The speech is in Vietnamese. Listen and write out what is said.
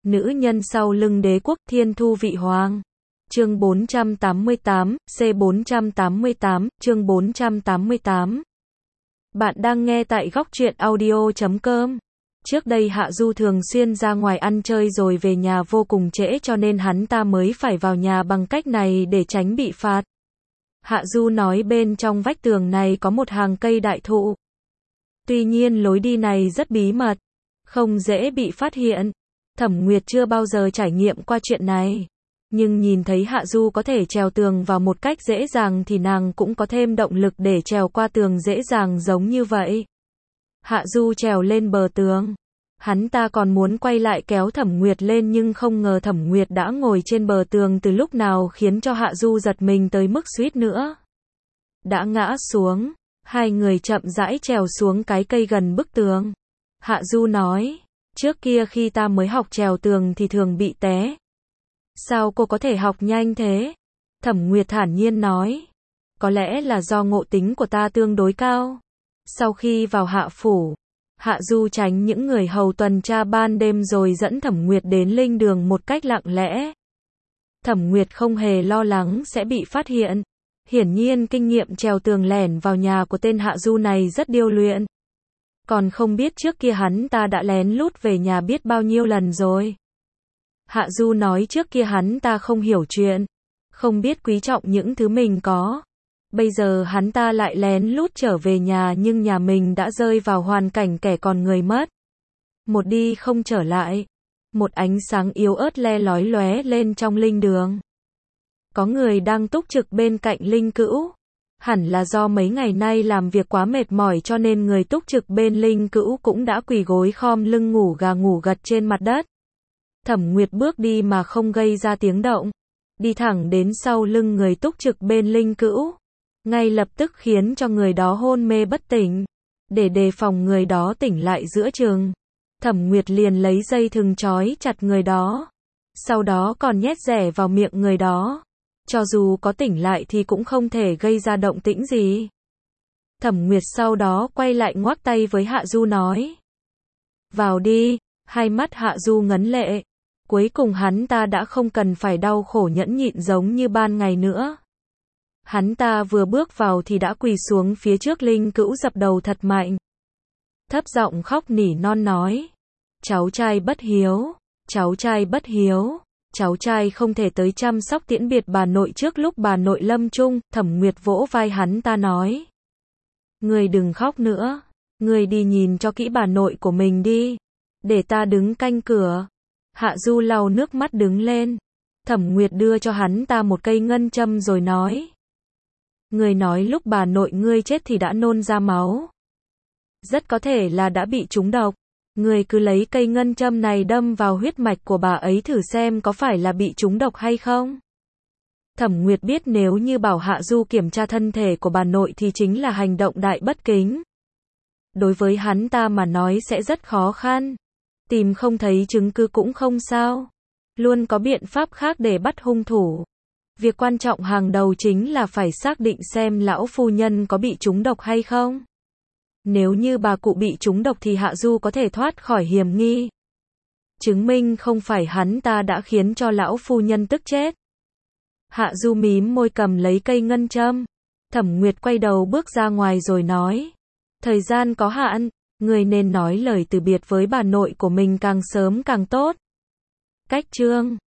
Nữ nhân sau lưng đế quốc Thiên Thu Vị Hoàng. Chương 488, C488, chương 488. Bạn đang nghe tại góc truyện audio.com. Trước đây Hạ Du thường xuyên ra ngoài ăn chơi rồi về nhà vô cùng trễ cho nên hắn ta mới phải vào nhà bằng cách này để tránh bị phạt. Hạ Du nói bên trong vách tường này có một hàng cây đại thụ. Tuy nhiên lối đi này rất bí mật, không dễ bị phát hiện. Thẩm Nguyệt chưa bao giờ trải nghiệm qua chuyện này. Nhưng nhìn thấy Hạ Du có thể trèo tường vào một cách dễ dàng thì nàng cũng có thêm động lực để trèo qua tường dễ dàng giống như vậy. Hạ Du trèo lên bờ tường. Hắn ta còn muốn quay lại kéo Thẩm Nguyệt lên nhưng không ngờ Thẩm Nguyệt đã ngồi trên bờ tường từ lúc nào khiến cho Hạ Du giật mình tới mức suýt nữa đã ngã xuống. Hai người chậm rãi trèo xuống cái cây gần bức tường. Hạ Du nói, trước kia khi ta mới học trèo tường thì thường bị té. Sao cô có thể học nhanh thế? Thẩm Nguyệt thản nhiên nói, có lẽ là do ngộ tính của ta tương đối cao. Sau khi vào Hạ phủ, Hạ Du tránh những người hầu tuần tra ban đêm rồi dẫn Thẩm Nguyệt đến linh đường một cách lặng lẽ. Thẩm Nguyệt không hề lo lắng sẽ bị phát hiện. Hiển nhiên kinh nghiệm trèo tường lẻn vào nhà của tên Hạ Du này rất điêu luyện. Còn không biết trước kia hắn ta đã lén lút về nhà biết bao nhiêu lần rồi. Hạ Du nói trước kia hắn ta không hiểu chuyện, không biết quý trọng những thứ mình có. Bây giờ hắn ta lại lén lút trở về nhà nhưng nhà mình đã rơi vào hoàn cảnh kẻ còn người mất. Một đi không trở lại. Một ánh sáng yếu ớt le lói lóe lên trong linh đường. Có người đang túc trực bên cạnh linh cữu. Hẳn là do mấy ngày nay làm việc quá mệt mỏi cho nên người túc trực bên linh cữu cũng đã quỳ gối khom lưng ngủ gà ngủ gật trên mặt đất. Thẩm Nguyệt bước đi mà không gây ra tiếng động, đi thẳng đến sau lưng người túc trực bên linh cữu, ngay lập tức khiến cho người đó hôn mê bất tỉnh. Để đề phòng người đó tỉnh lại giữa chừng, Thẩm Nguyệt liền lấy dây thừng trói chặt người đó, sau đó còn nhét rẻ vào miệng người đó. Cho dù có tỉnh lại thì cũng không thể gây ra động tĩnh gì. Thẩm Nguyệt sau đó quay lại ngoắc tay với Hạ Du nói, vào đi. Hai mắt Hạ Du ngấn lệ. Cuối cùng hắn ta đã không cần phải đau khổ nhẫn nhịn giống như ban ngày nữa. Hắn ta vừa bước vào thì đã quỳ xuống phía trước linh cữu dập đầu thật mạnh. Thấp giọng khóc nỉ non nói, cháu trai bất hiếu, cháu trai bất hiếu. Cháu trai không thể tới chăm sóc tiễn biệt bà nội trước lúc bà nội lâm chung. Thẩm Nguyệt vỗ vai hắn ta nói, ngươi đừng khóc nữa, ngươi đi nhìn cho kỹ bà nội của mình đi, để ta đứng canh cửa. Hạ Du lau nước mắt đứng lên. Thẩm Nguyệt đưa cho hắn ta một cây ngân châm rồi nói, ngươi nói lúc bà nội ngươi chết thì đã nôn ra máu, rất có thể là đã bị trúng độc. Người cứ lấy cây ngân châm này đâm vào huyết mạch của bà ấy thử xem có phải là bị trúng độc hay không. Thẩm Nguyệt biết nếu như bảo Hạ Du kiểm tra thân thể của bà nội thì chính là hành động đại bất kính. Đối với hắn ta mà nói sẽ rất khó khăn. Tìm không thấy chứng cứ cũng không sao. Luôn có biện pháp khác để bắt hung thủ. Việc quan trọng hàng đầu chính là phải xác định xem lão phu nhân có bị trúng độc hay không. Nếu như bà cụ bị trúng độc thì Hạ Du có thể thoát khỏi hiểm nghi. Chứng minh không phải hắn ta đã khiến cho lão phu nhân tức chết. Hạ Du mím môi cầm lấy cây ngân châm. Thẩm Nguyệt quay đầu bước ra ngoài rồi nói, thời gian có hạn, người nên nói lời từ biệt với bà nội của mình càng sớm càng tốt. Cách chương